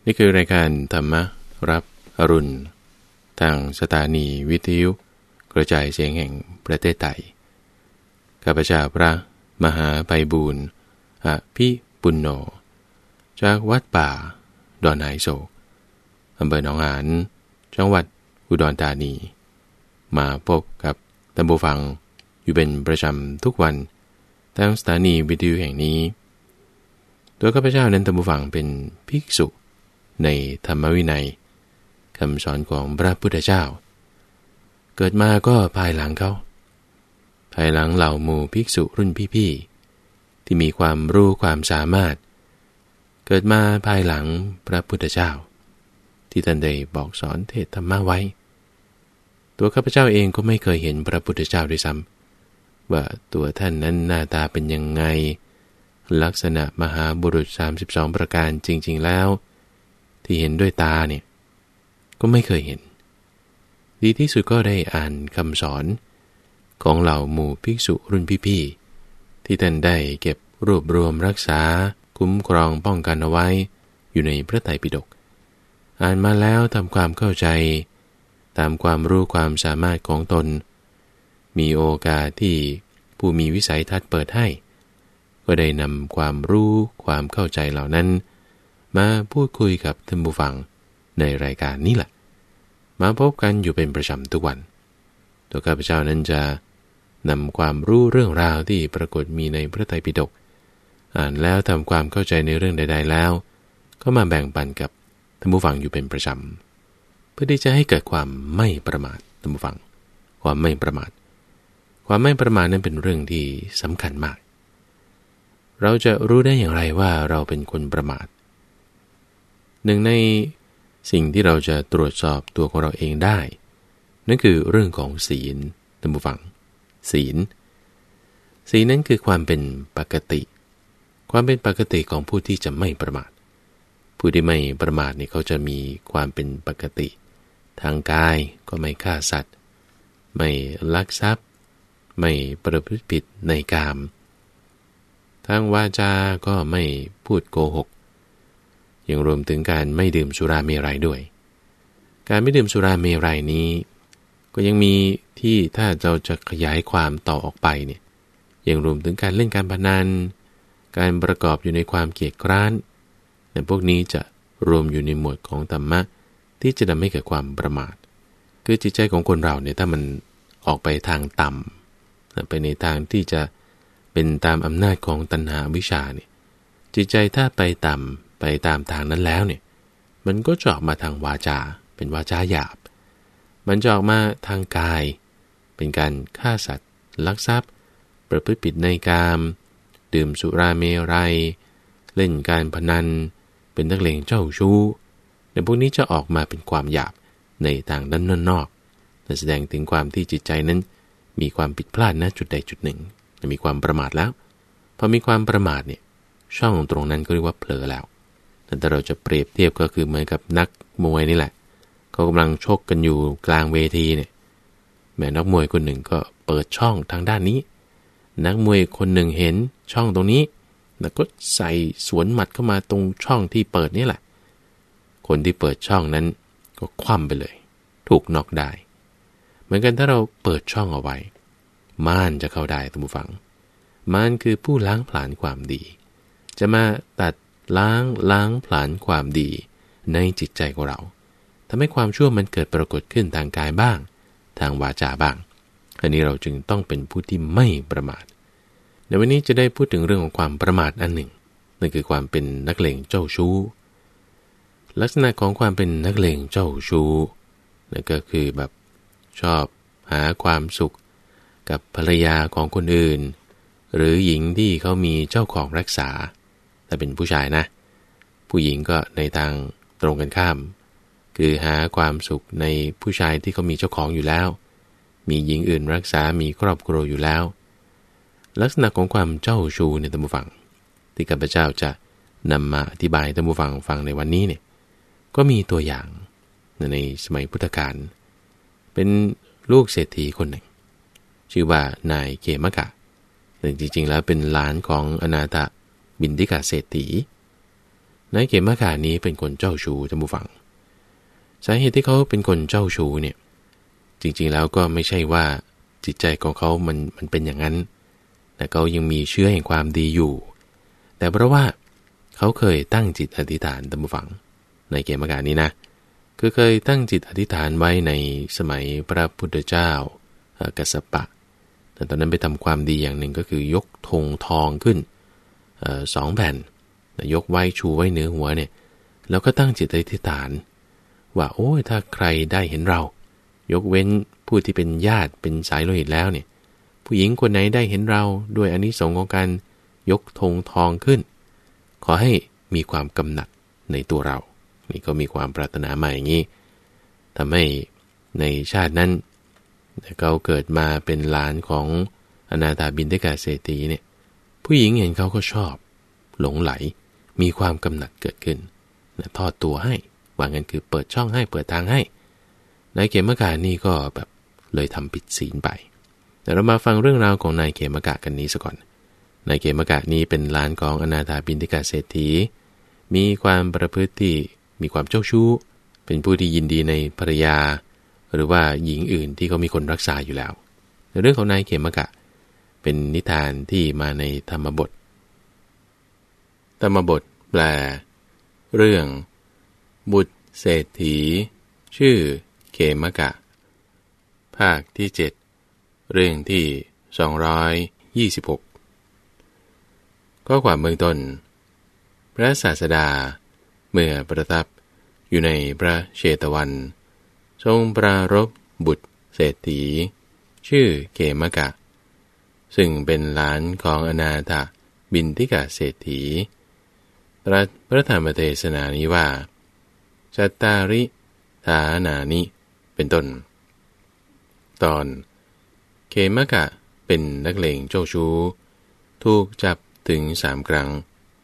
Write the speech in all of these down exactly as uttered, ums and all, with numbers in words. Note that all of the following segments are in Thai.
นี่คือรายการธรรมรับอรุณทางสถานีวิทยุกระจายเสียงแห่งประเทศไทยข้าพเจ้าพระมหาไพบูลย์อภิปุณโญจากวัดป่าดอนไหโศกอำเภอหนองหานจังหวัดอุดรธานีมาพบกับท่านผู้ฟังอยู่เป็นประจำทุกวันทางสถานีวิทยุแห่งนี้ตัวข้าพเจ้านั้นท่านผู้ฟังเป็นภิกษุในธรรมวินัยคำสอนของพระพุทธเจ้าเกิดมาก็ภายหลังเขาภายหลังเหล่าหมู่ภิกษุรุ่นพี่ๆที่มีความรู้ความสามารถเกิดมาภายหลังพระพุทธเจ้าที่ท่านได้บอกสอนเทศธรรมะไว้ตัวข้าพเจ้าเองก็ไม่เคยเห็นพระพุทธเจ้าด้วยซ้ำว่าตัวท่านนั้นหน้าตาเป็นยังไงลักษณะมหาบุรุษสามสิบสองประการจริงๆแล้วที่เห็นด้วยตาเนี่ยก็ไม่เคยเห็นดีที่สุดก็ได้อ่านคำสอนของเหล่าหมู่ภิกษุรุ่นพี่ๆที่ท่านได้เก็บรวบรวมรักษาคุ้มครองป้องกันเอาไว้อยู่ในพระไตรปิฎกอ่านมาแล้วทำความเข้าใจตามความรู้ความสามารถของตนมีโอกาสที่ผู้มีวิสัยทัศน์เปิดให้ก็ได้นำความรู้ความเข้าใจเหล่านั้นมาพูดคุยกับท่านผู้ฟังในรายการนี้แหละมาพบกันอยู่เป็นประจำทุกวันตัวข้าพเจ้านั้นจะนำความรู้เรื่องราวที่ปรากฏมีในพระไตรปิฎกอ่านแล้วทำความเข้าใจในเรื่องใดๆแล้วก็มาแบ่งปันกับท่านผู้ฟังอยู่เป็นประจำเพื่อที่จะให้เกิดความไม่ประมาทท่านผู้ฟังความไม่ประมาทความไม่ประมาทนั้นเป็นเรื่องที่สำคัญมากเราจะรู้ได้อย่างไรว่าเราเป็นคนประมาทหนึ่งในสิ่งที่เราจะตรวจสอบตัวของเราเองได้นั่นคือเรื่องของศีลท่านผู้ฟังศีลศีลนั้นคือความเป็นปกติความเป็นปกติของผู้ที่จะไม่ประมาทผู้ที่ไม่ประมาทนี่เขาจะมีความเป็นปกติทางกายก็ไม่ฆ่าสัตว์ไม่ลักทรัพย์ไม่ประพฤติผิดในกามทางวาจาก็ไม่พูดโกหกยังรวมถึงการไม่ดื่มสุราเมรัยด้วยการไม่ดื่มสุราเมรัยนี้ก็ยังมีที่ถ้าเราจะขยายความต่อออกไปเนี่ยยังรวมถึงการเล่นการพนันการประกอบอยู่ในความเกียจคร้านแต่พวกนี้จะรวมอยู่ในหมวดของธรรมะที่จะทำให้เกิดความประมาทคือจิตใจของคนเราเนี่ยถ้ามันออกไปทางต่ำไปในทางที่จะเป็นตามอำนาจของตัณหาวิชาเนี่ยจิตใจถ้าไปต่ำไปตามทางนั้นแล้วเนี่ยมันก็จะออกมาทางวาจาเป็นวาจาหยาบมันจะออกมาทางกายเป็นการฆ่าสัตว์ลักทรัพย์ประพฤติผิดในกามดื่มสุราเมรัยเล่นการพนันเป็นนักเลงเจ้าชู้ในพวกนี้จะออกมาเป็นความหยาบในทางด้านนอกและแสดงถึงความที่จิตใจนั้นมีความผิดพลาดณจุดใดจุดหนึ่งมีความประมาทแล้วพอมีความประมาทเนี่ยช่องตรงนั้นก็เรียกว่าเผลอแล้วแต่เราจะเปรียบเทียบก็คือเหมือนกับนักมวยนี่แหละเขากำลังชกกันอยู่กลางเวทีเนี่ยแม่นักมวยคนหนึ่งก็เปิดช่องทางด้านนี้นักมวยคนหนึ่งเห็นช่องตรงนี้แล้วก็ใส่สวนหมัดเข้ามาตรงช่องที่เปิดนี่แหละคนที่เปิดช่องนั้นก็คว่ำไปเลยถูกน็อกได้เหมือนกันถ้าเราเปิดช่องเอาไว้ม่านจะเข้าได้ท่านผู้ฟังม่านคือผู้ล้างผลาญความดีจะมาตัดล้างล้างผลาญความดีในจิตใจของเราทำให้ความชั่วมันเกิดปรากฏขึ้นทางกายบ้างทางวาจาบ้างอันนี้เราจึงต้องเป็นผู้ที่ไม่ประมาทในวันนี้จะได้พูดถึงเรื่องของความประมาทอันหนึ่งนั่นคือความเป็นนักเลงเจ้าชู้ลักษณะของความเป็นนักเลงเจ้าชู้นั่นก็คือแบบชอบหาความสุขกับภรรยาของคนอื่นหรือหญิงที่เขามีเจ้าของรักษาแต่เป็นผู้ชายนะผู้หญิงก็ในทางตรงกันข้ามคือหาความสุขในผู้ชายที่เขามีเจ้าของอยู่แล้วมีหญิงอื่นรักษามีครอบครัวอยู่แล้วลักษณะของความเจ้าชู้ในท่านผู้ฟังที่ข้าพเจ้าจะนำมาอธิบายท่านผู้ฟังฟังในวันนี้เนี่ยก็มีตัวอย่างในสมัยพุทธกาลเป็นลูกเศรษฐีคนหนึ่งชื่อว่านายเกมกะซึ่งจริงๆแล้วเป็นหลานของอนาถบิณฑิกะเศรษฐีนายเขมกะนี้เป็นคนเจ้าชู้ท่านผู้ฟังสาเหตุที่เขาเป็นคนเจ้าชู้เนี่ยจริงๆแล้วก็ไม่ใช่ว่าจิตใจของเขามันมันเป็นอย่างนั้นแต่เขายังมีเชื้อแห่งความดีอยู่แต่เพราะว่าเขาเคยตั้งจิตอธิษฐานท่านผู้ฟังในเขมกะนี้นะคือเคยตั้งจิตอธิษฐานไว้ในสมัยพระพุทธเจ้ากัสสปะแต่ตอนนั้นไปทำความดีอย่างหนึ่งก็คือยกธงทองขึ้นสองแผ่นยกไว้ชูไว้เหนือหัวเนี่ยแล้วก็ตั้งจิตอธิษฐานว่าโอ้ยถ้าใครได้เห็นเรายกเว้นผู้ที่เป็นญาติเป็นสายโลหิตแล้วเนี่ยผู้หญิงคนไหนได้เห็นเราด้วยอานิสงส์ของการยกธงทองขึ้นขอให้มีความกำหนัดในตัวเรานี่ก็มีความปรารถนามาอย่างนี้ทำให้ในชาตินั้นเขาเกิดมาเป็นหลานของอนาถาบิณฑิกาเศรษฐีเนี่ยผู้หญิงเห็นเขาก็ชอบหลงไหลมีความกำหนัดเกิดขึ้นนะทอดตัวให้ว่างั้นคือเปิดช่องให้เปิดทางให้นายเขมกะนี่ก็แบบเลยทำผิดศีลไปแต่เรามาฟังเรื่องราวของนายเขมกะกันนี้ซะก่อนนายเขมกะนี้เป็นหลานของอนาถาบิณฑิกาเศรษฐีมีความประพฤติที่มีความเจ้าชู้เป็นผู้ที่ยินดีในภรรยาหรือว่าหญิงอื่นที่เขามีคนรักษาอยู่แล้วในเรื่องของนายเขมกะเป็นนิทานที่มาในธรรมบทธรรมบทแปลเรื่องบุตรเศรษฐีชื่อเขมกะภาคที่เจ็ดเรื่องที่สองร้อยยี่สิบหกข้อความเบื้องต้นพระศาสดาเมื่อประทับอยู่ในพระเชตวันทรงปรารภบุตรเศรษฐีชื่อเขมกะซึ่งเป็นหลานของอนาถบิณฑิกาเศรษฐีตรัสพระธรรมเทศนานี้ว่าจัตตาริฐานานิเป็นต้นตอนเขมกะเป็นนักเลงเจ้าชู้ถูกจับถึงสามครั้ง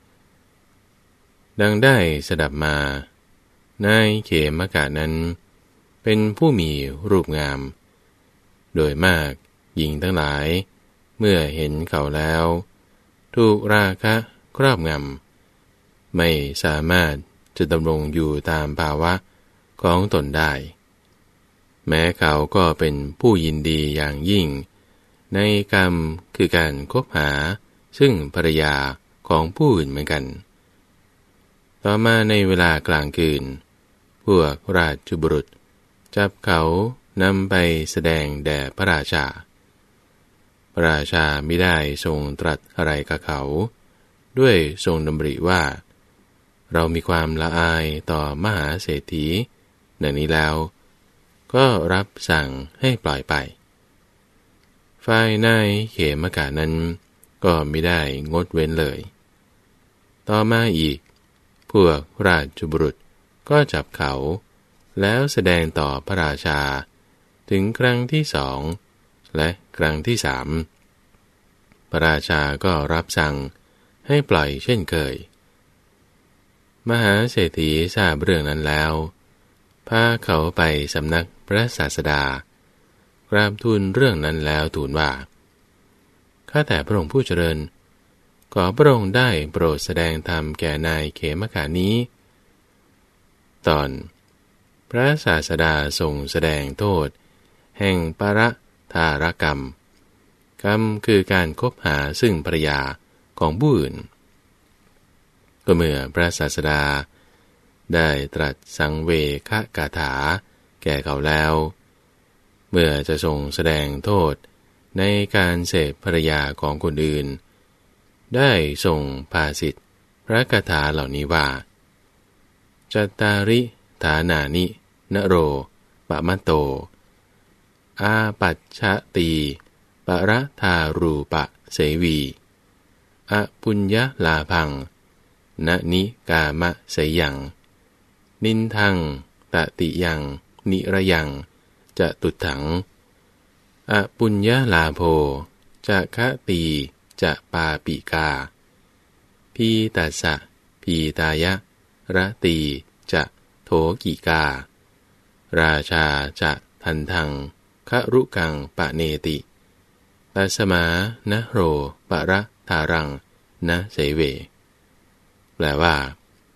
ดังได้สดับมานายเขมกะนั้นเป็นผู้มีรูปงามโดยมากหญิงทั้งหลายเมื่อเห็นเขาแล้วถูกราคะครอบงำไม่สามารถจะดำรงอยู่ตามภาวะของตนได้แม้เขาก็เป็นผู้ยินดีอย่างยิ่งในกรรมคือการคบหาซึ่งภรรยาของผู้อื่นเหมือนกันต่อมาในเวลากลางคืนพวกราชบุรุษจับเขานำไปแสดงแด่พระราชาพระราชาไม่ได้ทรงตรัสอะไรกับเขาด้วยทรงดำริว่าเรามีความละอายต่อมหาเศรษฐีดังนี้แล้วก็รับสั่งให้ปล่อยไปฝ่ายนายเขมกะนั้นก็ไม่ได้งดเว้นเลยต่อมาอีกพวกราชบุรุษก็จับเขาแล้วแสดงต่อพระราชาถึงครั้งที่สองและครั้งที่สามพระราชาก็รับสั่งให้ปล่อยเช่นเคยมหาเศรษฐีทราบเรื่องนั้นแล้วพาเขาไปสำนักพระศาสดากราบทูลเรื่องนั้นแล้วทูลว่าข้าแต่พระองค์ผู้เจริญขอพระองค์ได้โปรดแสดงธรรมแก่นายเขมกะนี้ตอนพระศาสดาทรงแสดงโทษแห่งปรทารกรรมกรรมคือการคบหาซึ่งภรรยาของผู้อื่นก็เมื่อพระศาสดาได้ตรัสสังเวคกาถาแก่เขาแล้วเมื่อจะทรงแสดงโทษในการเสพภรรยาของคนอื่นได้ทรงภาสิทธิพระคาถาเหล่านี้ว่าจัตตาริฐานานินโรปะมะโตอาปัชชะตีปะระทารูปะเสวีอปุญญลาภังณนิกามะเสยังนินทังตติยังนิระยังจะตุถังอปุญญลาโภจะคะตีจะปาปิกาพีตัสสะพีตายะระตีจะโถกิการาชาจะทันทังคะรุกังปะเนติตัสมานะโรปะระทารังนะเสเวแปลว่า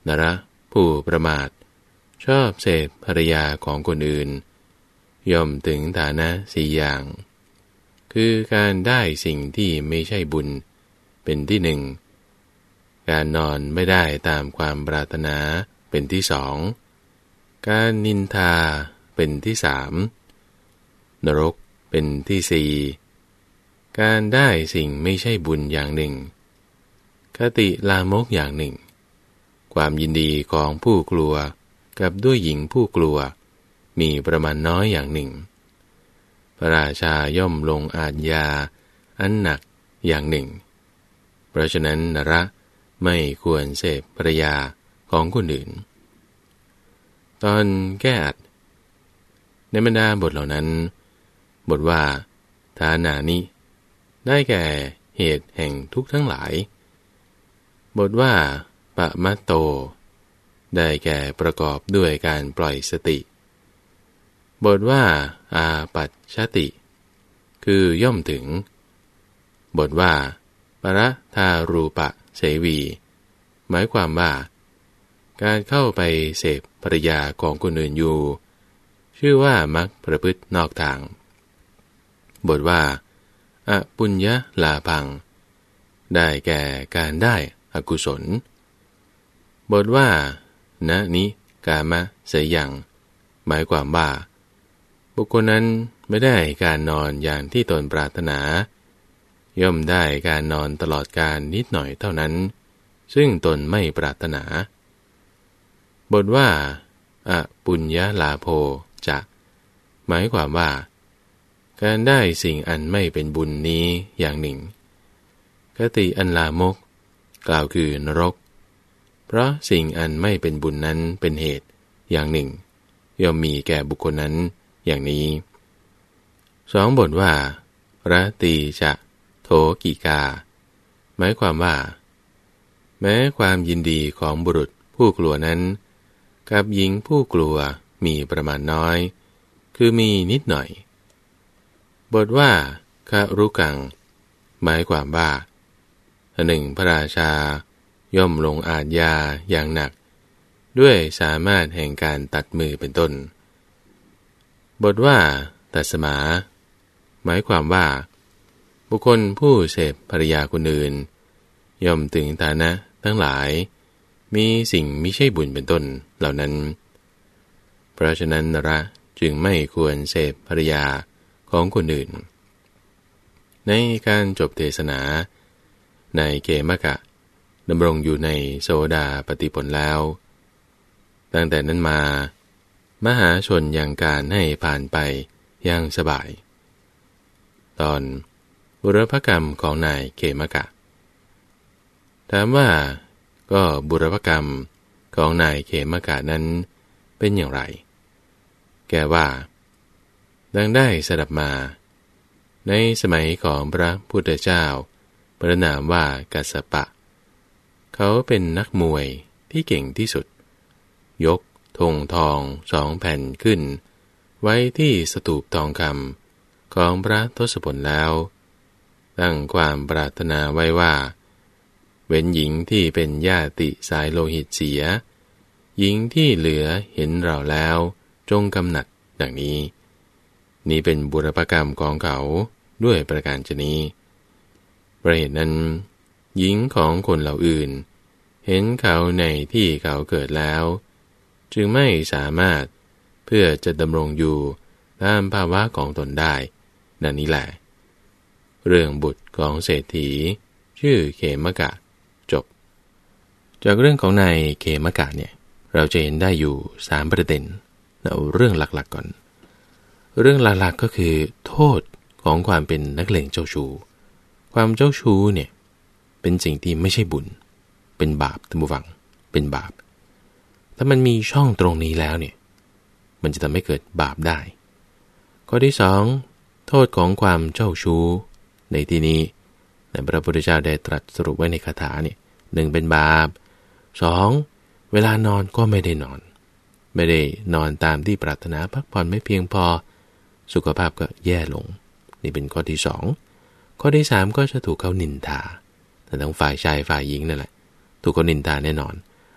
นรผู้ประมาทชอบเสพภรรยาของคนอื่นย่อมถึงฐานะสี่อย่างคือการได้สิ่งที่ไม่ใช่บุญเป็นที่หนึ่งการนอนไม่ได้ตามความปรารถนาเป็นที่สองการนินทาเป็นที่สามนรกเป็นที่สี่การได้สิ่งไม่ใช่บุญอย่างหนึ่งคติลามกอย่างหนึ่งความยินดีของผู้กลัวกับด้วยหญิงผู้กลัวมีประมาณน้อยอย่างหนึ่งพระราชาย่อมลงอาญาอันหนักอย่างหนึ่งเพราะฉะนั้นนรไม่ควรเสพภรรยาของคนอื่นตอนแก้อัดในบรรดาบทเหล่านั้นบทว่าทานานิได้แก่เหตุแห่งทุกข์ทั้งหลายบทว่าปะมะโตได้แก่ประกอบด้วยการปล่อยสติบทว่าอาปัชชติคือย่อมถึงบทว่าปรทารูปะเสวีหมายความว่าการเข้าไปเสพภรรยาของคนอื่นอยู่ชื่อว่ามักประพฤตินอกทางบทว่าอปุญญลาภังได้แก่การได้อกุศลบทว่านะนิกามะเสยังหมายความว่าบุคคลนั้นไม่ได้การนอนอย่างที่ตนปรารถนาย่อมได้การนอนตลอดการนิดหน่อยเท่านั้นซึ่งตนไม่ปรารถนาบทว่าอปุญญลาโภจะหมายความว่าการได้สิ่งอันไม่เป็นบุญนี้อย่างหนึ่งคติอันลามกกล่าวคือนรกเพราะสิ่งอันไม่เป็นบุญนั้นเป็นเหตุอย่างหนึ่งย่อมมีแก่บุคคลนั้นอย่างนี้สองบทว่าระตีจะโถกิกาหมายความว่าแม้ความยินดีของบุรุษผู้กลัวนั้นกับหญิงผู้กลัวมีประมาณน้อยคือมีนิดหน่อยบทว่าคารุกังหมายความว่าหนึ่งพระราชาย่อมลงอาญาอย่างหนักด้วยสามารถแห่งการตัดมือเป็นต้นบทว่าตัสมาหมายความว่าบุคคลผู้เสพภรรยาคนอื่นย่อมถึงฐานะทั้งหลายมีสิ่งมิใช่บุญเป็นต้นเหล่านั้นเพราะฉะนั้นนรจึงไม่ควรเสพภรรยาของคนอื่นในการจบเทศนาในเกมกะดำรงอยู่ในโสดาปฏิผลแล้วตั้งแต่นั้นมามหาชนยังการให้ผ่านไปอย่างสบายตอนบุรพกรรมของนายเกมกะถามว่าก็บุรพกรรมของนายเขมกะนั้นเป็นอย่างไรแกว่าดังได้สดับมาในสมัยของพระพุทธเจ้าพระนามว่ากัสสปะเขาเป็นนักมวยที่เก่งที่สุดยกธงทองสองแผ่นขึ้นไว้ที่สถูปทองคำของพระทศพลแล้วตั้งความปรารถนาไว้ว่าเว้นหญิงที่เป็นญาติสายโลหิตเสียหญิงที่เหลือเห็นเราแล้วจงกำหนัดดังนี้นี้เป็นบุรพกรรมของเขาด้วยประการฉะนี้เพราะเหตุนั้นหญิงของคนเหล่าอื่นเห็นเขาในที่เขาเกิดแล้วจึงไม่สามารถเพื่อจะดำรงอยู่ตามภาวะของตนได้ดังนี้แหละเรื่องบุตรของเศรษฐีชื่อเขมกะจบจากเรื่องของนายเขมกะเนี่ยเราจะเห็นได้อยู่สามประเด็นเอาเรื่องหลักๆก่อนเรื่องหลักๆก็คือโทษของความเป็นนักเลงเจ้าชู้ความเจ้าชู้เนี่ยเป็นสิ่งที่ไม่ใช่บุญเป็นบาปท่านผู้ฟังเป็นบาปถ้ามันมีช่องตรงนี้แล้วเนี่ยมันจะทำให้เกิดบาปได้ข้อที่สองโทษของความเจ้าชู้ในที่นี้ในพระพุทธเจ้าได้ตรัสสรุปไว้ในคาถาเนี่ยหนึ่งเป็นบาปสองเวลานอนก็ไม่ได้นอนไม่ได้นอนตามที่ปรารถนาพักผ่อนไม่เพียงพอสุขภาพก็แย่ลงนี่เป็นข้อที่สองข้อที่สามก็จะถูกเขานินทาแต่ทั้งฝ่ายชายฝ่ายหญิงนั่นแหละถูกเขานินทาแน่นอน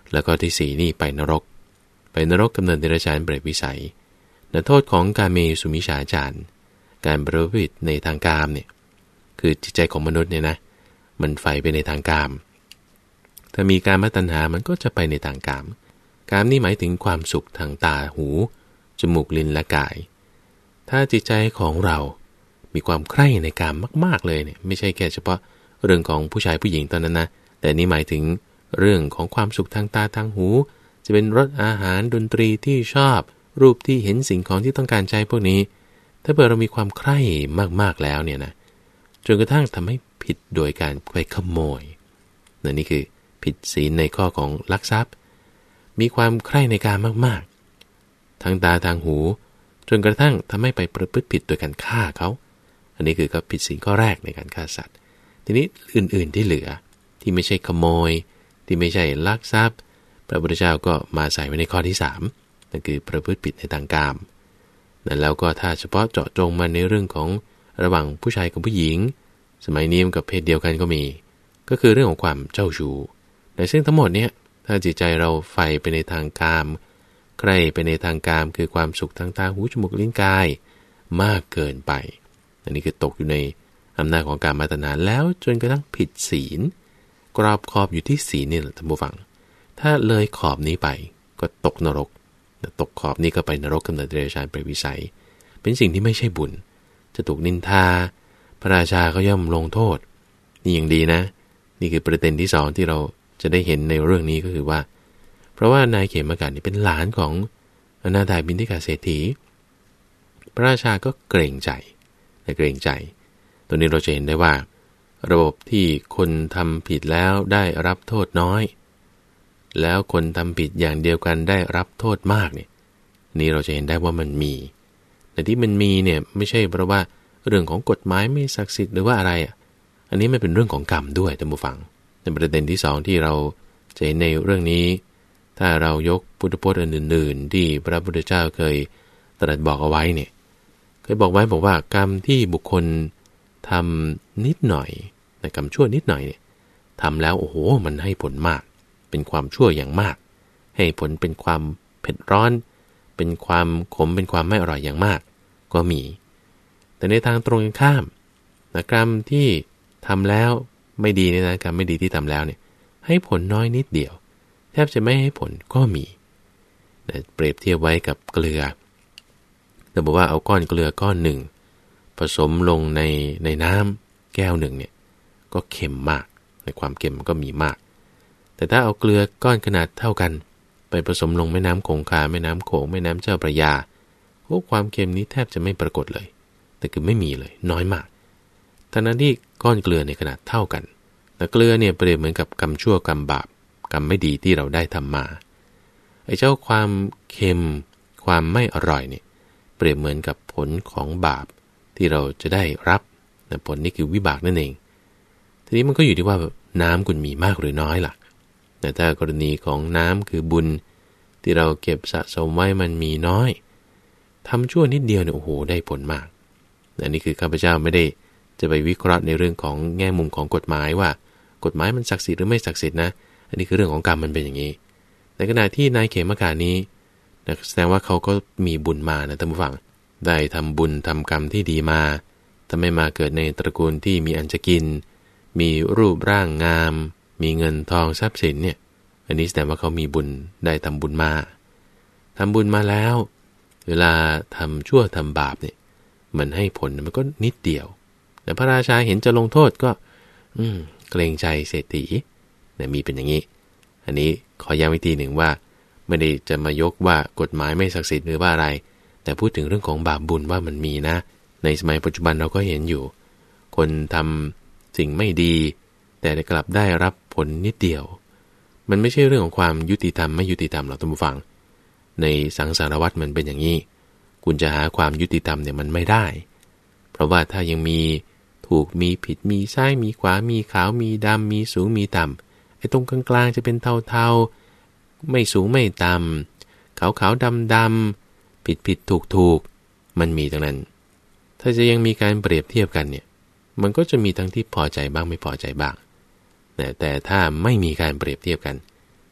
แล้วก็ที่สี่นี่ไปนรกไปนรกกำเนิดเดรัจฉานเปรตวิสัยแต่โทษของการเมสุมิจฉาจารการประพฤติในทางกามเนี่ยคือจิตใจของมนุษย์เนี่ยนะมันใฝ่ไปในทางกามถ้ามีการมาตัณหามันก็จะไปในทางกามกามนี่หมายถึงความสุขทางตาหูจมูกลิ้นและกายถ้าจิตใจของเรามีความใคร่ในกามมากๆเลยเนี่ยไม่ใช่แค่เฉพาะเรื่องของผู้ชายผู้หญิงตอนนั้นนะแต่นี่หมายถึงเรื่องของความสุขทางตาทางหูจะเป็นรสอาหารดนตรีที่ชอบรูปที่เห็นสิ่งของที่ต้องการใช้พวกนี้ถ้าเกิดเรามีความใคร่มากๆแล้วเนี่ยนะจนกระทั่งทำให้ผิดโดยการไปขโมยนี่คือผิดศีลในข้อของลักทรัพย์มีความใคร่ในการมากๆทางตาทางหูจนกระทั่งทำให้ไปประพฤติผิดโดยการฆ่าเขาอันนี้คือก็ผิดศีลข้อแรกในการฆ่าสัตว์ทีนี้อื่นๆที่เหลือที่ไม่ใช่ขโมยที่ไม่ใช่ลักทรัพย์พระพุทธเจ้าก็มาใส่ไว้ในข้อที่สามนั่นคือประพฤติผิดในทางกามแล้วก็ถ้าเฉพาะเจาะจงมาในเรื่องของระหว่างผู้ชายกับผู้หญิงสมัยนี้กับเพศเดียวกันก็มีก็คือเรื่องของความเจ้าชู้แต่ซึ่งทั้งหมดเนี่ยถ้าจิตใจเราใฝ่ไปในทางกามใคร่ไปในทางกามคือความสุขทางตาหูจมูกลิ้นกายมากเกินไปอันนี้คือตกอยู่ในอำนาจของกามตัณหาแล้วจนกระทั่งผิดศีลกรอบขอบอยู่ที่ศีลนี่แหละท่านผู้ฟังถ้าเลยขอบนี้ไปก็ตกนรกตกขอบนี้ก็ไปนรกกำเนิดเดรัจฉานเปรตวิสัยเป็นสิ่งที่ไม่ใช่บุญจะถูกนินทาพระราชาก็ย่อมลงโทษนี่ยังดีนะนี่คือประเด็นที่สองที่เราจะได้เห็นในเรื่องนี้ก็คือว่าเพราะว่านายเขมกะนี่เป็นหลานของอนาถาบิณฑิกาเศรษฐีพระราชาก็เกรงใจและเกรงใจตัวนี้เราจะเห็นได้ว่าระบบที่คนทำผิดแล้วได้รับโทษน้อยแล้วคนทำผิดอย่างเดียวกันได้รับโทษมากเนี่ยนี่เราจะเห็นได้ว่ามันมีแต่ที่มันมีเนี่ยไม่ใช่เพราะว่าเรื่องของกฎหมายไม่ศักดิ์สิทธิ์หรือว่าอะไรอ่ะอันนี้มันเป็นเรื่องของกรรมด้วยท่านผู้ฟังในประเด็นที่สองที่เราจะเห็นในเรื่องนี้ถ้าเรายกพุทธพจน์อื่นๆที่พระพุทธเจ้าเคยตรัสบอกเอาไว้เนี่ยเคยบอกไว้บอกว่ากรรมที่บุคคลทำนิดหน่อยในกรรมชั่วนิดหน่อยเนี่ยทำแล้วโอ้โหมันให้ผลมากเป็นความชั่วอย่างมากให้ผลเป็นความเผ็ดร้อนเป็นความขมเป็นความไม่อร่อยอย่างมากก็มีแต่ในทางตรงกันข้ามกรรมที่ทำแล้วไม่ดีเนี่ยนะกรรมไม่ดีที่ทำแล้วเนี่ยให้ผลน้อยนิดเดียวแทบจะไม่ให้ผลก็มีเปรียบเทียบไว้กับเกลือแต่บอกว่าเอาก้อนเกลือก้อนหนึ่งผสมลงในในน้ำแก้วหนึ่งเนี่ยก็เค็มมากในความเค็มก็มีมากแต่ถ้าเอาเกลือก้อนขนาดเท่ากันไปผสมลงแม่น้ำคงคาแม่น้ำโขงแม่น้ำเจ้าพระยาโอ้ความเค็มนี้แทบจะไม่ปรากฏเลยแต่คือไม่มีเลยน้อยมากทั้งนั้นที่ก้อนเกลือในขนาดเท่ากันแต่เกลือเนี่ยเปรียบเหมือนกับกรรมชั่วกรรมบาปกรรมไม่ดีที่เราได้ทำมาไอ้เจ้าความเค็มความไม่อร่อยเนี่ยเปรียบเหมือนกับผลของบาปที่เราจะได้รับแต่ผลนี่คือวิบากนั่นเองทีนี้มันก็อยู่ที่ว่าน้ำคุณมีมากหรือน้อยล่ะแต่ถ้ากรณีของน้ำคือบุญที่เราเก็บสะสมไว้มันมีน้อยทำชั่วนิดเดียวเนี่ยโอ้โหได้ผลมากอันนี้คือข้าพเจ้าไม่ได้จะไปวิเคราะห์ในเรื่องของแง่มุมของกฎหมายว่ากฎหมายมันศักดิ์สิทธิ์หรือไม่ศักดิ์สิทธิ์นะอันนี้คือเรื่องของกรรมมันเป็นอย่างนี้ในขณะที่นายเขมกะนี้แสดงว่าเขาก็มีบุญมานะท่านผู้ฟังได้ทำบุญทำกรรมที่ดีมาทำให้มาเกิดในตระกูลที่มีอันจะกินมีรูปร่างงามมีเงินทองทรัพย์สินเนี่ยอันนี้แสดงว่าเขามีบุญได้ทำบุญมาทำบุญมาแล้วเวลาทำชั่วทำบาปเนี่ยมันให้ผลมันก็นิดเดียวแต่พระราชาเห็นจะลงโทษก็อืมเกรงใจเศรษฐีเนี่ยมีเป็นอย่างนี้อันนี้ขอย้ำอีกทีหนึ่งว่าไม่ได้จะมายกว่ากฎหมายไม่ศักดิ์สิทธิ์หรือว่าอะไรแต่พูดถึงเรื่องของบาปบุญว่ามันมีนะในสมัยปัจจุบันเราก็เห็นอยู่คนทำสิ่งไม่ดีแต่กลับได้รับผลนิดเดียวมันไม่ใช่เรื่องของความยุติธรรมไม่ยุติธรรมหรอกท่านผู้ฟังในสังสารวัฏมันเป็นอย่างนี้คุณจะหาความยุติธรรมเนี่ยมันไม่ได้เพราะว่าถ้ายังมีถูกมีผิดมีซ้ายมีขวามีขาวมีดำมีสูงมีต่ำไอ้ตรงกลางๆจะเป็นเทาๆไม่สูงไม่ต่ำขาวขาวดำดำผิดผิดถูกถูกมันมีทั้งนั้นถ้าจะยังมีการเปรียบเทียบกันเนี่ยมันก็จะมีทั้งที่พอใจบ้างไม่พอใจบ้างแต่แต่ถ้าไม่มีการเปรียบเทียบกัน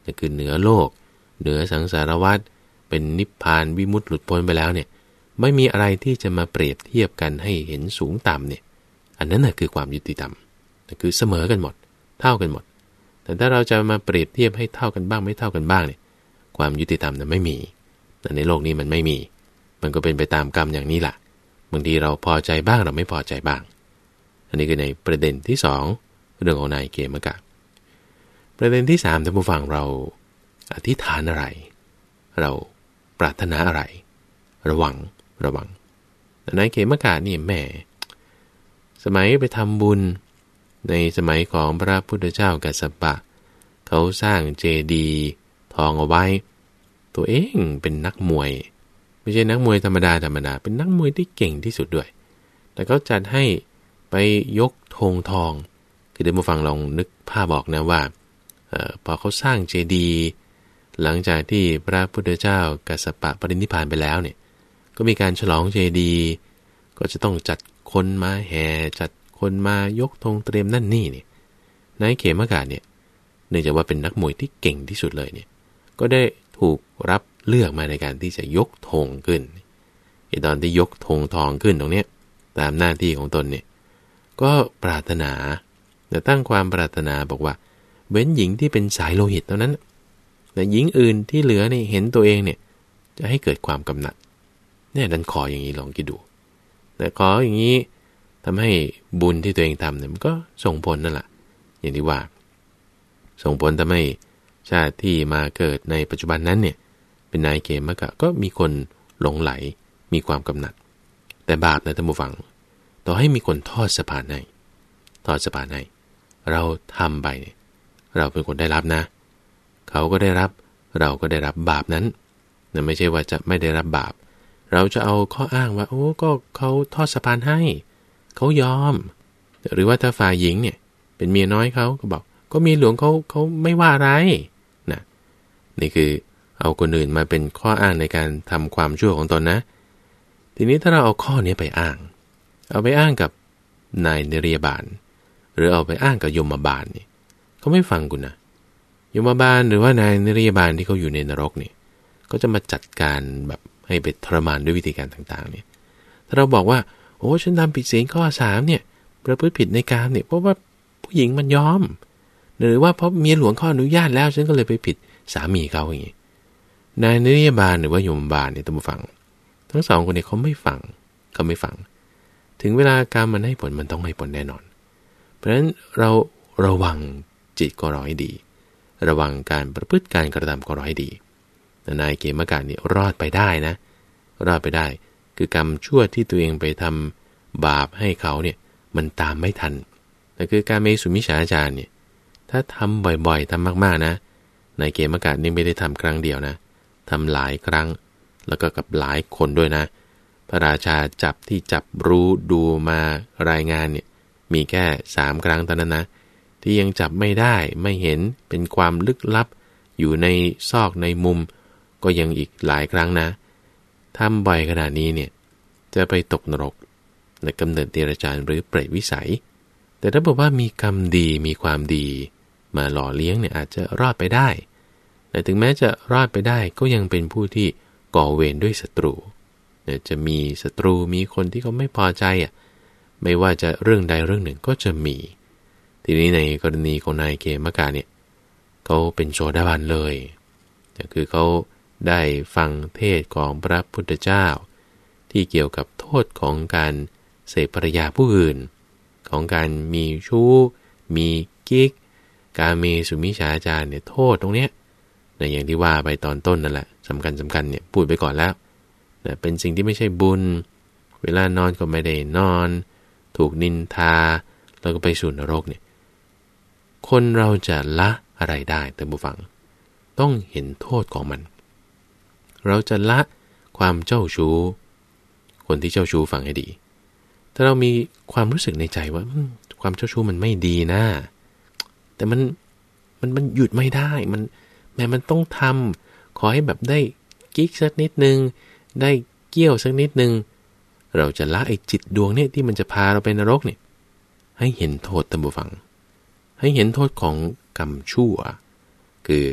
นั่นคือเหนือโลกเหนือสังสารวัฏเป็นนิพพานวิมุตติหลุดพ้นไปแล้วเนี่ยไม่มีอะไรที่จะมาเปรียบเทียบกันให้เห็นสูงต่ำเนี่ยอันนั้นน่ะคือความยุติธรรมนั่นคือเสมอกันหมดเท่ากันหมดแต่ถ้าเราจะมาเปรียบเทียบให้เท่ากันบ้างไม่เท่ากันบ้างเนี่ยความยุติธรรมนั้นไม่มีแต่ในโลกนี้มันไม่มีมันก็เป็นไปตามกรรมอย่างนี้แหละบางทีเราพอใจบ้างเราไม่พอใจบ้างอันนี้คือในประเด็นที่สองเรื่องของนายเกมกะประเด็นที่สามท่านผู้ฟังเราอธิษฐานอะไรเราปรารถนาอะไรระวังระวังนายเกมกะนี่แม่สมัยไปทำบุญในสมัยของพระพุทธเจ้ากัสสปะเขาสร้างเจดีย์ทองเอาไว้ตัวเองเป็นนักมวยไม่ใช่นักมวยธรรมดาธรรมดาเป็นนักมวยที่เก่งที่สุดด้วยแต่เขาจัดให้ไปยกธงทองคือเดี๋ยวมาฟังลองนึกภาพบอกนะว่าเอ่อพอเขาสร้างเจดีย์หลังจากที่พระพุทธเจ้ากัสสปะปรินิพพานไปแล้วเนี่ยก็มีการฉลองเจดีย์ก็จะต้องจัดคนมาแห่จัดคนมายกธงเตรียมนั่นนี่เนี่ยนายเขมกะเนี่ยเนื่องจากว่าเป็นนักมวยที่เก่งที่สุดเลยเนี่ยก็ได้ถูกรับเลือกมาในการที่จะยกธงขึ้นไอ้ตอนที่ยกธงทองขึ้นตรงเนี้ยตามหน้าที่ของตนเนี่ยก็ปรารถนาแต่ตั้งความปรารถนาบอกว่าเว้นหญิงที่เป็นสายโลหิตเท่านั้นแต่หญิงอื่นที่เหลือเนี่ยเห็นตัวเองเนี่ยจะให้เกิดความกำหนัดเนี่ยดันขออย่างนี้ลองคิดดูแต่ขออย่างนี้ทำให้บุญที่ตัวเองทำเนี่ยมันก็ส่งผลนั่นแหละอย่างที่ว่าส่งผลทำให้ชาติที่มาเกิดในปัจจุบันนั้นเนี่ยเป็นนายเกมกะก็มีคนหลงไหลมีความกำหนัดแต่บาปนะท่านผู้ฟังต่อให้มีคนทอดสะพานให้ทอดสะพานให้เราทำไปเนี่ยเราเป็นคนได้รับนะเขาก็ได้รับเราก็ได้รับบาปนั้นนั่นไม่ใช่ว่าจะไม่ได้รับบาปเราจะเอาข้ออ้างว่าโอ้ก็เขาทอดสะพานให้เขายอมหรือว่าถ้าฝ่ายหญิงเนี่ยเป็นเมียน้อยเขาก็บอกก็เมียหลวงเขาเขาไม่ว่าอะไรนะนี่คือเอาคนอื่นมาเป็นข้ออ้างในการทำความชั่วของตนนะทีนี้ถ้าเราเอาข้อนี้ไปอ้างเอาไปอ้างกับนายนริยบาลหรือเอาไปอ้างกับยมบาลนี่เขาไม่ฟังคุณนะยมบาลหรือว่านายนริยบาลที่เขาอยู่ในนรกนี่ก็จะมาจัดการแบบให้ไปทรมานด้วยวิธีการต่างๆเนี่ยถ้าเราบอกว่าโอ้ฉันทำผิดศีลข้อสามเนี่ยประพฤติผิดในกามเนี่ยเพราะว่าผู้หญิงมันยอมหรือว่าเพราะเมียหลวงข้ออนุญาตแล้วฉันก็เลยไปผิดสามีเขาอย่างนี้นายนริยบาลหรือว่ายมบาลเนี่ยต้องฟังทั้งสองคนนี้เขาไม่ฟังเขาไม่ฟังถึงเวลากรรมมันให้ผลมันต้องให้ผลแน่นอนเพราะฉะนั้นเราระวังจิตก็รอให้ดีระวังการประพฤติการกระทำก็รอให้ดีแต่นายเกมกะนี่รอดไปได้นะรอดไปได้คือกรรมชั่วที่ตัวเองไปทำบาปให้เขาเนี่ยมันตามไม่ทันแต่คือการเมสุมิจฉาจารเนี่ยถ้าทำบ่อยๆทำมากๆนะนายเกมกะนี่ไม่ได้ทำครั้งเดียวนะทำหลายครั้งแล้วก็กับหลายคนด้วยนะพระราชาจับที่จับรู้ดูมารายงานเนี่ยมีแค่สามครั้งเท่านั้นนะที่ยังจับไม่ได้ไม่เห็นเป็นความลึกลับอยู่ในซอกในมุมก็ยังอีกหลายครั้งนะทำบ่อยขนาดนี้เนี่ยจะไปตกนรกในกำเนิดเดรัจฉานหรือเปรตวิสัยแต่ถ้าบอกว่ามีกรรมดีมีความดีมาหล่อเลี้ยงเนี่ยอาจจะรอดไปได้แต่ถึงแม้จะรอดไปได้ก็ยังเป็นผู้ที่ก่อเวรด้วยศัตรูเนี่ยจะมีศัตรูมีคนที่เขาไม่พอใจอ่ะไม่ว่าจะเรื่องใดเรื่องหนึ่งก็จะมีทีนี้ในกรณีของนายเกมกะเนี่ยเขาเป็นโสดาบันเลยแต่คือเขาได้ฟังเทศของพระพุทธเจ้าที่เกี่ยวกับโทษของการเสพภรรยาผู้อื่นของการมีชู้มีกิ๊กการมีสุมิจฉาจารเนี่ยโทษตรงเนี้ยในอย่างที่ว่าไปตอนต้นนั่นแหละสำคัญสำคัญเนี่ยพูดไปก่อนแล้วนะเป็นสิ่งที่ไม่ใช่บุญเวลานอนก็ไม่ได้นอนถูกนินทาแล้วก็ไปสู่นรกเนี่ยคนเราจะละอะไรได้แต่บุฟังต้องเห็นโทษของมันเราจะละความเจ้าชู้คนที่เจ้าชู้ฟังให้ดีถ้าเรามีความรู้สึกในใจว่าความเจ้าชู้มันไม่ดีนะแต่มันมันมันหยุดไม่ได้มันแม้มันต้องทำขอให้แบบได้กิ๊กสักนิดนึงได้เกี่ยวสักนิดนึงเราจะละไอ้จิตดวงเนี่ยที่มันจะพาเราไปนรกเนี่ยให้เห็นโทษตามบุฟังให้เห็นโทษของกรรมชั่วคือ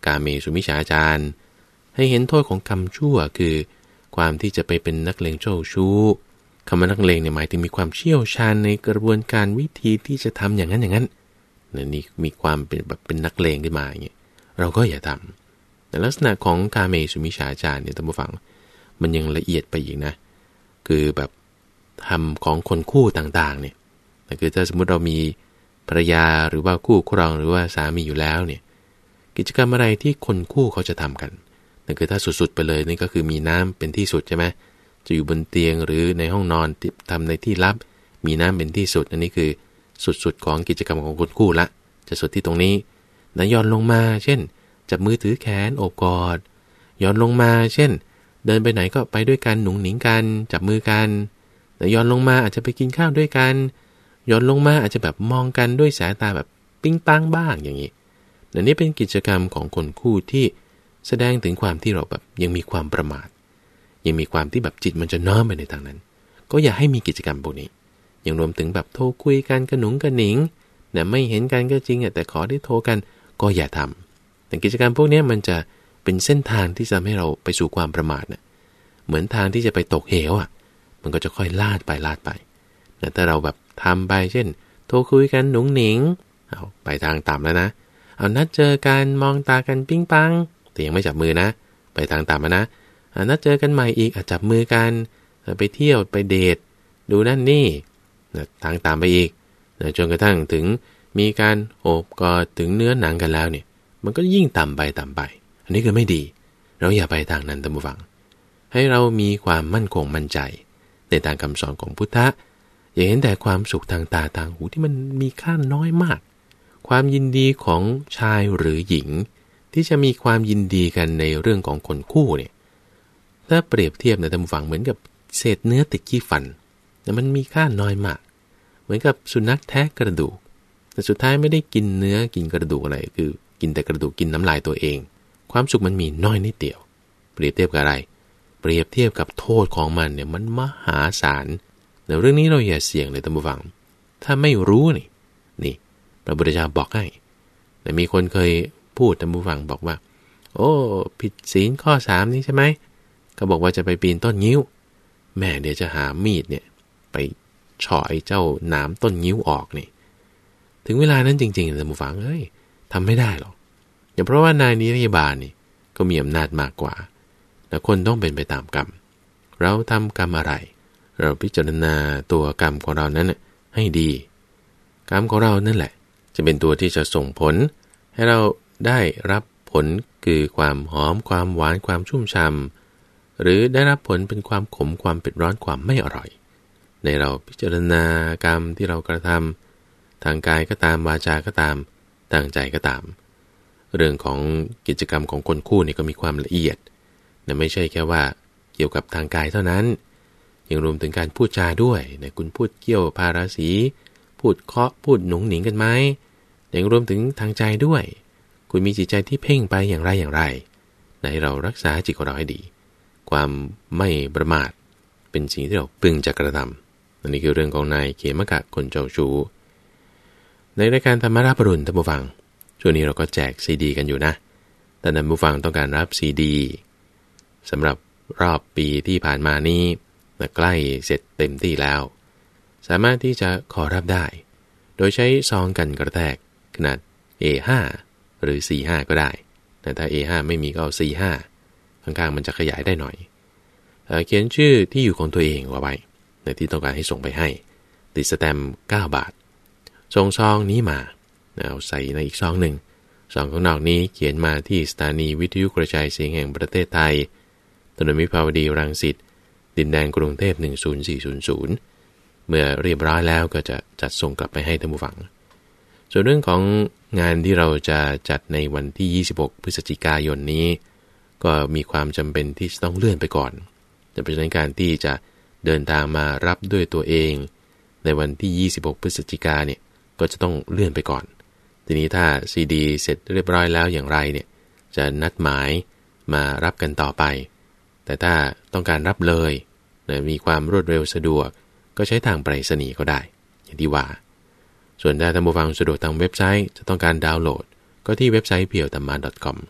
กาเมสุมิจฉาจารให้เห็นโทษของกรรมชั่วคือความที่จะไปเป็นนักเลงเจ้าชู้คำว่านักเลงเนี่ยหมายถึงมีความเชี่ยวชาญในกระบวนการวิธีที่จะทำอย่างนั้นอย่างนั้นนี่มีความเป็นแบบเป็นนักเลงขึ้นมาอย่างเงี้ยเราก็อย่าทำแต่ลักษณะของกาเมสุมิจฉาจารเนี่ยท่านผู้ฟังมันยังละเอียดไปอีกนะคือแบบทำของคนคู่ต่างๆเนี่ยแต่คือถ้าสมมุติเรามีภรรยาหรือว่าคู่ครองหรือว่าสามีอยู่แล้วเนี่ยกิจกรรมอะไรที่คนคู่เขาจะทำกันนั่นคือถ้าสุดๆไปเลยนี่ก็คือมีน้ำเป็นที่สุดใช่ไหมจะอยู่บนเตียงหรือในห้องนอนทำในที่ลับมีน้ำเป็นที่สุดอันนี้คือสุดๆของกิจกรรมของคนคู่ละจะสุดที่ตรงนี้แล้วย้อนลงมาเช่นจับมือถือแขนโอบกอดย้อนลงมาเช่นเดินไปไหนก็ไปด้วยกันหนุ่งหนิงกันจับมือกันแล้วย้อนลงมาอาจจะไปกินข้าวด้วยกันย้อนลงมาอาจจะแบบมองกันด้วยสายตาแบบปิ๊งปังบ้างอย่างนี้แต่นี่เป็นกิจกรรมของคนคู่ที่แสดงถึงความที่เราแบบยังมีความประมาทยังมีความที่แบบจิตมันจะน้อมไปในทางนั้นก็อย่าให้มีกิจกรรมพวกนี้ยังรวมถึงแบบโทรคุยกันกระหนุงกระหนิงแต่ไม่เห็นกันก็จริงอ่ะแต่ขอได้โทรกันก็อย่าทำแต่กิจกรรมพวกนี้มันจะเป็นเส้นทางที่จะทำให้เราไปสู่ความประมาทนะเหมือนทางที่จะไปตกเหวอ่ะมันก็จะค่อยลาดไปลาดไปแต่ถ้าเราแบบทำไปเช่นโทรคุยกันหนุ่งหนิงเอาไปทางต่ำแล้วนะเอานัดเจอกันมองตากันปิ๊งปังแต่ยังไม่จับมือนะไปทางต่ำนะนัดเจอกันใหม่อีกจับมือกันไปเที่ยวไปเดทดูนั่นนี่ทางตามไปอีกจนกระทั่งถึงมีการโอบกอดถึงเนื้อหนังกันแล้วเนี่ยมันก็ยิ่งต่ำไปต่ำไปอันนี้คือไม่ดีเราอย่าไปทางนั้นท่านผู้ฟังให้เรามีความมั่นคงมั่นใจในทางคำสอนของพุทธะอย่าเห็นแต่ความสุขทางตาทางหูที่มันมีค่าน้อยมากความยินดีของชายหรือหญิงที่จะมีความยินดีกันในเรื่องของคนคู่เนี่ยถ้าเปรียบเทียบในท่านผู้ฟังเหมือนกับเศษเนื้อติดขี้ฟันแต่มันมีค่าน้อยมากเหมือนกับสุนัขแท้กระดูกแต่สุดท้ายไม่ได้กินเนื้อกินกระดูกอะไรคือกินแต่กระดูกกินน้ำลายตัวเองความสุขมันมีน้อยนิดเดียวเปรียบเทียบกับอะไรเปรียบเทียบกับโทษของมันเนี่ยมันมหาศาลแต่เรื่องนี้เราอย่าเสี่ยงเลยท่านผู้ฟังถ้าไม่รู้นี่นี่พระพุทธเจ้าบอกให้แต่มีคนเคยพูดท่านผู้ฟังบอกว่าโอ้ผิดศีลข้อสามนี้ใช่ไหมเขาบอกว่าจะไปปีนต้นงิ้วแม่เดี๋ยวจะหามีดเนี่ยไปเฉาะไอ้เจ้าหนามต้นงิ้วออกนี่ถึงเวลานั้นจริงๆท่านผู้ฟังเอ้ยทำไม่ได้หรอกอย่าเพราะว่านายนิรยาบาลนี่ก็มีอำนาจมากกว่าแต่คนต้องเป็นไปตามกรรมเราทำกรรมอะไรเราพิจารณาตัวกรรมของเรานั้นให้ดีกรรมของเรานั่นแหละจะเป็นตัวที่จะส่งผลให้เราได้รับผลคือความหอมความหวานความชุ่มฉ่ำหรือได้รับผลเป็นความขมความเผ็ดร้อนความไม่อร่อยในเราพิจารณากรรมที่เรากระทำทางกายก็ตามวาจาก็ตามทางใจก็ตามเรื่องของกิจกรรมของคนคู่นี่ก็มีความละเอียดแต่ไม่ใช่แค่ว่าเกี่ยวกับทางกายเท่านั้นยังรวมถึงการพูดจาด้วยนะคุณพูดเกี่ยวพาราสีพูดเคาะพูดหนุ่งหนิงกันไหมยังรวมถึงทางใจด้วยคุณมีจิตใจที่เพ่งไปอย่างไรอย่างไรในเรารักษาจิตของเราให้ดีความไม่ประมาทเป็นสิ่งที่เราพึงจะกระทำอันนี้คือเรื่องของนายเขมกะคนเจ้าชู้ในรายการธรรมราชรุ่นท่านผู้ฟังช่วงนี้เราก็แจกซีดีกันอยู่นะแต่ท่านผู้ฟังต้องการรับซีดีสำหรับรอบปีที่ผ่านมานี้ใกล้เสร็จเต็มที่แล้วสามารถที่จะขอรับได้โดยใช้ซองกันกระแทกขนาด เอ ห้า หรือ สี่ ห้า ก็ได้แต่ถ้า เอ ห้า ไม่มีก็เอา สี่ ห้า ข้างๆมันจะขยายได้หน่อยเอ่อเขียนชื่อที่อยู่ของตัวเองไว้ในที่ต้องการให้ส่งไปให้ติดสแตมป์เก้าบาทส่งซองนี้มาเอาใส่ในอีกซองหนึ่งซองข้างนอกนี้เขียนมาที่สถานีวิทยุกระจายเสียงแห่งประเทศไทยถนนวิภาวดีรังสิตดินแดนกรุงเทพหนึ่งศูนย์สี่ศูนย์ศูนย์เมื่อเรียบร้อยแล้วก็จะจัดส่งกลับไปให้ท่านผู้ฟังส่วนเรื่องของงานที่เราจะจัดในวันที่ยี่สิบหกพฤศจิกายนนี้ก็มีความจำเป็นที่จะต้องเลื่อนไปก่อนแต่เป็นในการที่จะเดินทางมารับด้วยตัวเองในวันที่ยี่สิบหกพฤศจิกายนเนี่ยก็จะต้องเลื่อนไปก่อนทีนี้ถ้าซีดีเสร็จเรียบร้อยแล้วอย่างไรเนี่ยจะนัดหมายมารับกันต่อไปแต่ถ้าต้องการรับเลยมีความรวดเร็วสะดวกก็ใช้ทางไปรษณีย์ก็ได้อย่างที่ว่าส่วนถ้าท่านผู้ฟังสะดวกทางเว็บไซต์จะต้องการดาวน์โหลดก็ที่เว็บไซต์ เพียวธรรมะ ดอท คอม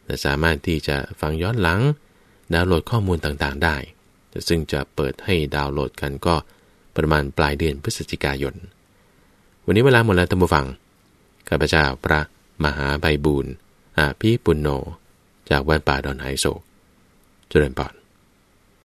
สามารถที่จะฟังย้อนหลังดาวน์โหลดข้อมูลต่างๆได้ซึ่งจะเปิดให้ดาวน์โหลดกันก็ประมาณปลายเดือนพฤศจิกายนวันนี้เวลาหมดแล้วท่านผู้ฟังข้าพเจ้าพระมหาไพบูลย์อาภิปุณโญจากวัดป่าดอนไหโศกเจริญพร